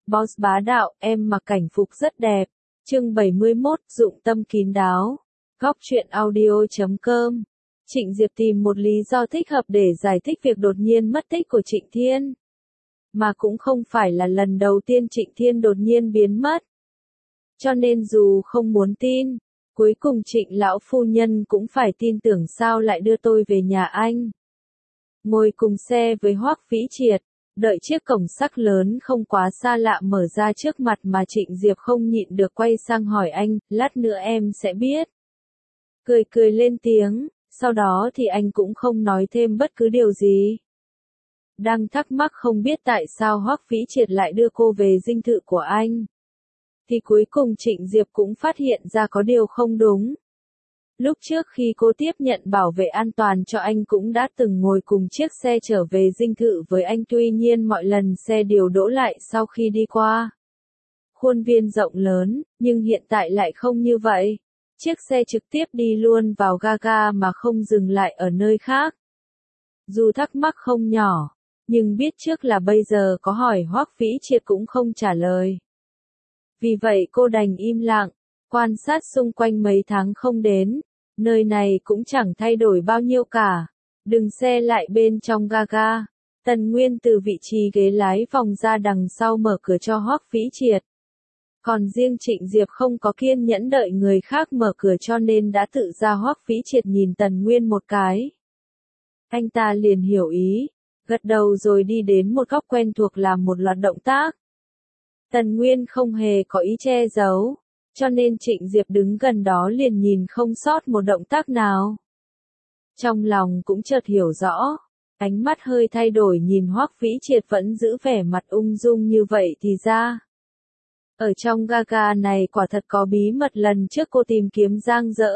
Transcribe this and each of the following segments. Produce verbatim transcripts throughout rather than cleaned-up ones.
Boss bá đạo, em mặc cảnh phục rất đẹp. Chương bảy mươi mốt, dụng tâm kín đáo. Góc truyện audio chấm com. Trịnh Diệp tìm một lý do thích hợp để giải thích việc đột nhiên mất tích của Trịnh Thiên. Mà cũng không phải là lần đầu tiên Trịnh Thiên đột nhiên biến mất. Cho nên dù không muốn tin, cuối cùng Trịnh lão phu nhân cũng phải tin tưởng sao lại đưa tôi về nhà anh. Ngồi cùng xe với Hoắc Vĩ Triệt, đợi chiếc cổng sắt lớn không quá xa lạ mở ra trước mặt mà Trịnh Diệp không nhịn được quay sang hỏi anh, lát nữa em sẽ biết. Cười cười lên tiếng, sau đó thì anh cũng không nói thêm bất cứ điều gì. Đang thắc mắc không biết tại sao Hoắc Vĩ Triệt lại đưa cô về dinh thự của anh. Thì cuối cùng Trịnh Diệp cũng phát hiện ra có điều không đúng. Lúc trước khi cô tiếp nhận bảo vệ an toàn cho anh cũng đã từng ngồi cùng chiếc xe trở về dinh thự với anh, tuy nhiên mọi lần xe đều đỗ lại sau khi đi qua khuôn viên rộng lớn, nhưng hiện tại lại không như vậy. Chiếc xe trực tiếp đi luôn vào ga ga mà không dừng lại ở nơi khác. Dù thắc mắc không nhỏ, nhưng biết trước là bây giờ có hỏi Hoắc Vĩ Triệt cũng không trả lời. Vì vậy cô đành im lặng, quan sát xung quanh mấy tháng không đến, nơi này cũng chẳng thay đổi bao nhiêu cả. Đừng xe lại bên trong ga ga. Tần Nguyên từ vị trí ghế lái vòng ra đằng sau mở cửa cho Hoắc Vĩ Triệt. Còn riêng Trịnh Diệp không có kiên nhẫn đợi người khác mở cửa cho nên đã tự ra. Hoắc Vĩ Triệt nhìn Tần Nguyên một cái. Anh ta liền hiểu ý, gật đầu rồi đi đến một góc quen thuộc làm một loạt động tác. Tần Nguyên không hề có ý che giấu, cho nên Trịnh Diệp đứng gần đó liền nhìn không sót một động tác nào. Trong lòng cũng chợt hiểu rõ, ánh mắt hơi thay đổi nhìn Hoắc Vĩ Triệt vẫn giữ vẻ mặt ung dung như vậy thì ra. Ở trong ga ga này quả thật có bí mật lần trước cô tìm kiếm giang dỡ.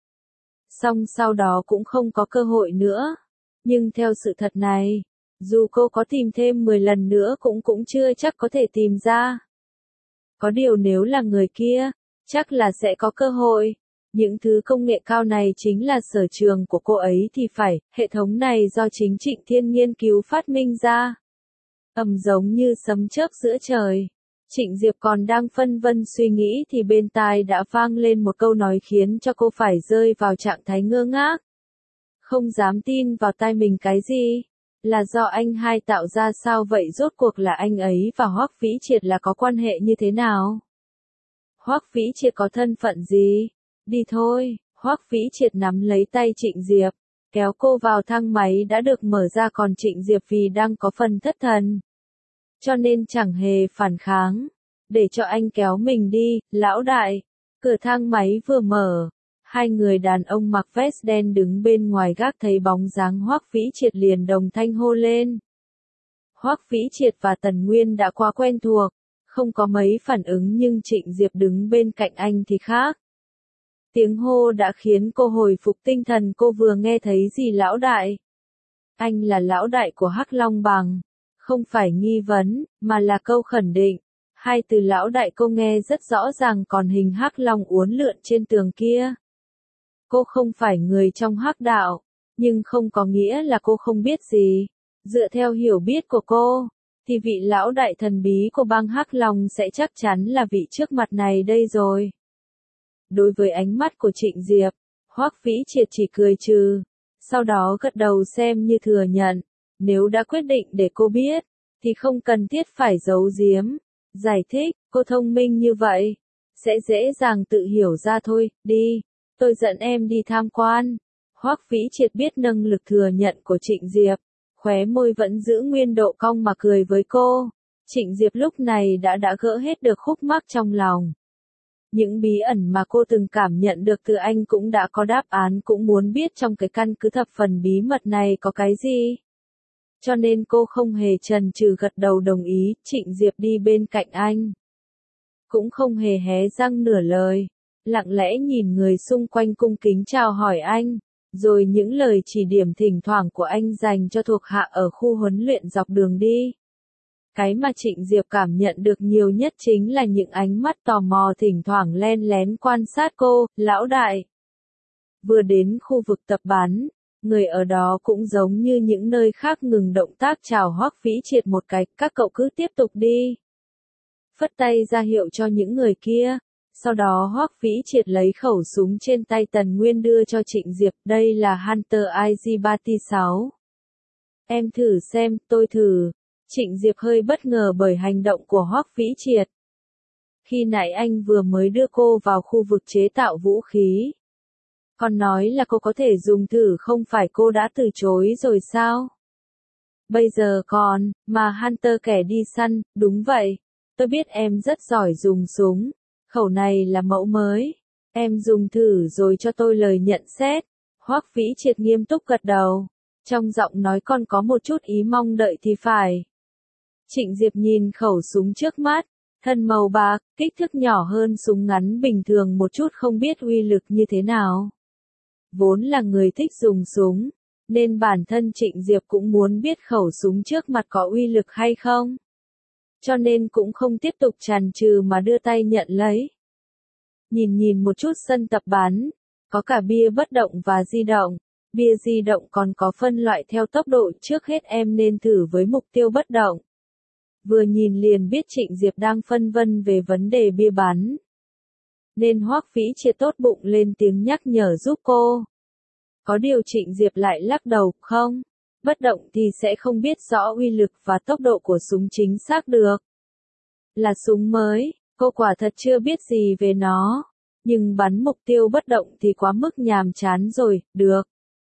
Xong sau đó cũng không có cơ hội nữa. Nhưng theo sự thật này, dù cô có tìm thêm mười lần nữa cũng cũng chưa chắc có thể tìm ra. Có điều nếu là người kia, chắc là sẽ có cơ hội. Những thứ công nghệ cao này chính là sở trường của cô ấy thì phải, hệ thống này do chính Trịnh Thiên nghiên cứu phát minh ra. Ầm giống như sấm chớp giữa trời. Trịnh Diệp còn đang phân vân suy nghĩ thì bên tai đã vang lên một câu nói khiến cho cô phải rơi vào trạng thái ngơ ngác. Không dám tin vào tai mình, cái gì? Là do anh hai tạo ra sao vậy? Rốt cuộc là anh ấy và Hoắc Vĩ Triệt là có quan hệ như thế nào? Hoắc Vĩ Triệt có thân phận gì? Đi thôi. Hoắc Vĩ Triệt nắm lấy tay Trịnh Diệp, kéo cô vào thang máy đã được mở ra, còn Trịnh Diệp vì đang có phần thất thần, cho nên chẳng hề phản kháng. Để cho anh kéo mình đi, lão đại. Cửa thang máy vừa mở, hai người đàn ông mặc vest đen đứng bên ngoài gác thấy bóng dáng Hoắc Vĩ Triệt liền đồng thanh hô lên. Hoắc Vĩ Triệt và Tần Nguyên đã quá quen thuộc, không có mấy phản ứng, nhưng Trịnh Diệp đứng bên cạnh anh thì khác. Tiếng hô đã khiến cô hồi phục tinh thần. Cô vừa nghe thấy gì lão đại? Anh là lão đại của Hắc Long Bằng. Không phải nghi vấn, mà là câu khẳng định. Hai từ lão đại cô nghe rất rõ ràng, còn hình Hắc Long uốn lượn trên tường kia. Cô không phải người trong Hắc đạo, nhưng không có nghĩa là cô không biết gì. Dựa theo hiểu biết của cô, thì vị lão đại thần bí của bang Hắc Long sẽ chắc chắn là vị trước mặt này đây rồi. Đối với ánh mắt của Trịnh Diệp, Hoắc Vĩ Triệt chỉ cười trừ, sau đó gật đầu xem như thừa nhận. Nếu đã quyết định để cô biết, thì không cần thiết phải giấu giếm. Giải thích, cô thông minh như vậy, sẽ dễ dàng tự hiểu ra thôi. Đi, tôi dẫn em đi tham quan. Hoắc Vĩ Triệt biết năng lực thừa nhận của Trịnh Diệp, khóe môi vẫn giữ nguyên độ cong mà cười với cô. Trịnh Diệp lúc này đã đã gỡ hết được khúc mắc trong lòng. Những bí ẩn mà cô từng cảm nhận được từ anh cũng đã có đáp án, cũng muốn biết trong cái căn cứ thập phần bí mật này có cái gì. Cho nên cô không hề chần chừ gật đầu đồng ý. Trịnh Diệp đi bên cạnh anh, cũng không hề hé răng nửa lời, lặng lẽ nhìn người xung quanh cung kính chào hỏi anh, rồi những lời chỉ điểm thỉnh thoảng của anh dành cho thuộc hạ ở khu huấn luyện dọc đường đi. Cái mà Trịnh Diệp cảm nhận được nhiều nhất chính là những ánh mắt tò mò thỉnh thoảng len lén quan sát cô. Lão đại. Vừa đến khu vực tập bắn, người ở đó cũng giống như những nơi khác ngừng động tác chào Hoắc Vĩ Triệt một cái, các cậu cứ tiếp tục đi. phất tay ra hiệu cho những người kia. Sau đó Hoắc Vĩ Triệt lấy khẩu súng trên tay Tần Nguyên đưa cho Trịnh Diệp, đây là Hunter I G ba T sáu. Em thử xem, tôi thử. Trịnh Diệp hơi bất ngờ bởi hành động của Hoắc Vĩ Triệt. Khi nãy anh vừa mới đưa cô vào khu vực chế tạo vũ khí. Còn nói là cô có thể dùng thử, không phải cô đã từ chối rồi sao? Bây giờ còn, mà Hunter kẻ đi săn, đúng vậy. Tôi biết em rất giỏi dùng súng. Khẩu này là mẫu mới. Em dùng thử rồi cho tôi lời nhận xét. Hoắc Vĩ Triệt nghiêm túc gật đầu. Trong giọng nói còn có một chút ý mong đợi thì phải. Trịnh Diệp nhìn khẩu súng trước mắt. Thân màu bạc, kích thước nhỏ hơn súng ngắn bình thường một chút, không biết uy lực như thế nào. Vốn là người thích dùng súng, nên bản thân Trịnh Diệp cũng muốn biết khẩu súng trước mặt có uy lực hay không. Cho nên cũng không tiếp tục chần chừ mà đưa tay nhận lấy. Nhìn nhìn một chút sân tập bắn, có cả bia bất động và di động. Bia di động còn có phân loại theo tốc độ, trước hết em nên thử với mục tiêu bất động. Vừa nhìn liền biết Trịnh Diệp đang phân vân về vấn đề bia bắn. Nên Hoắc Vĩ Triệt tốt bụng lên tiếng nhắc nhở giúp cô. Có điều Trịnh Diệp lại lắc đầu, không, bất động thì sẽ không biết rõ uy lực và tốc độ của súng chính xác được. Là súng mới, cô quả thật chưa biết gì về nó. Nhưng bắn mục tiêu bất động thì quá mức nhàm chán rồi, được.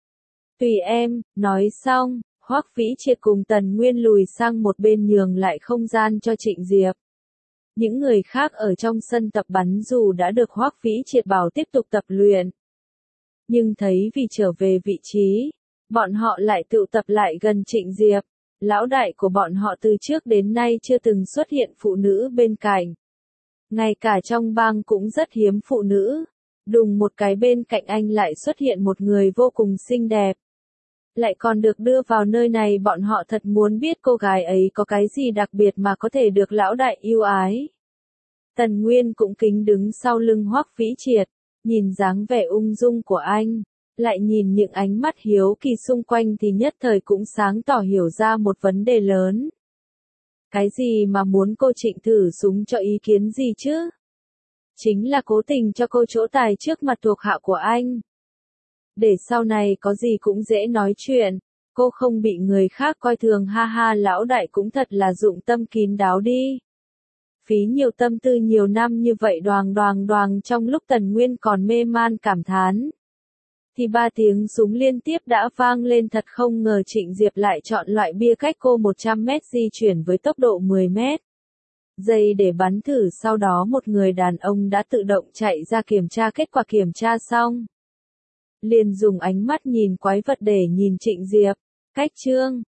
Tùy em, nói xong. Hoắc Vĩ Triệt cùng Tần Nguyên lùi sang một bên nhường lại không gian cho Trịnh Diệp. Những người khác ở trong sân tập bắn dù đã được Hoắc Vĩ Triệt bảo tiếp tục tập luyện. Nhưng thấy vì trở về vị trí, bọn họ lại tụ tập lại gần Trịnh Diệp. Lão đại của bọn họ từ trước đến nay chưa từng xuất hiện phụ nữ bên cạnh. Ngay cả trong bang cũng rất hiếm phụ nữ. Đùng một cái bên cạnh anh lại xuất hiện một người vô cùng xinh đẹp. Lại còn được đưa vào nơi này, bọn họ thật muốn biết cô gái ấy có cái gì đặc biệt mà có thể được lão đại yêu ái. Tần Nguyên cũng kính đứng sau lưng Hoắc Vĩ Triệt, nhìn dáng vẻ ung dung của anh, lại nhìn những ánh mắt hiếu kỳ xung quanh thì nhất thời cũng sáng tỏ hiểu ra một vấn đề lớn. Cái gì mà muốn cô Trịnh thử súng cho ý kiến gì chứ? Chính là cố tình cho cô chỗ tài trước mặt thuộc hạ của anh. Để sau này có gì cũng dễ nói chuyện, cô không bị người khác coi thường, ha ha, lão đại cũng thật là dụng tâm kín đáo đi. Phí nhiều tâm tư nhiều năm như vậy. Đoàng đoàng đoàng, trong lúc Tần Nguyên còn mê man cảm thán. Thì ba tiếng súng liên tiếp đã vang lên, thật không ngờ Trịnh Diệp lại chọn loại bia cách cô một trăm mét di chuyển với tốc độ mười mét. Giây để bắn thử, sau đó một người đàn ông đã tự động chạy ra kiểm tra. Kết quả kiểm tra xong, liền dùng ánh mắt nhìn quái vật để nhìn Trịnh Diệp. Cách chương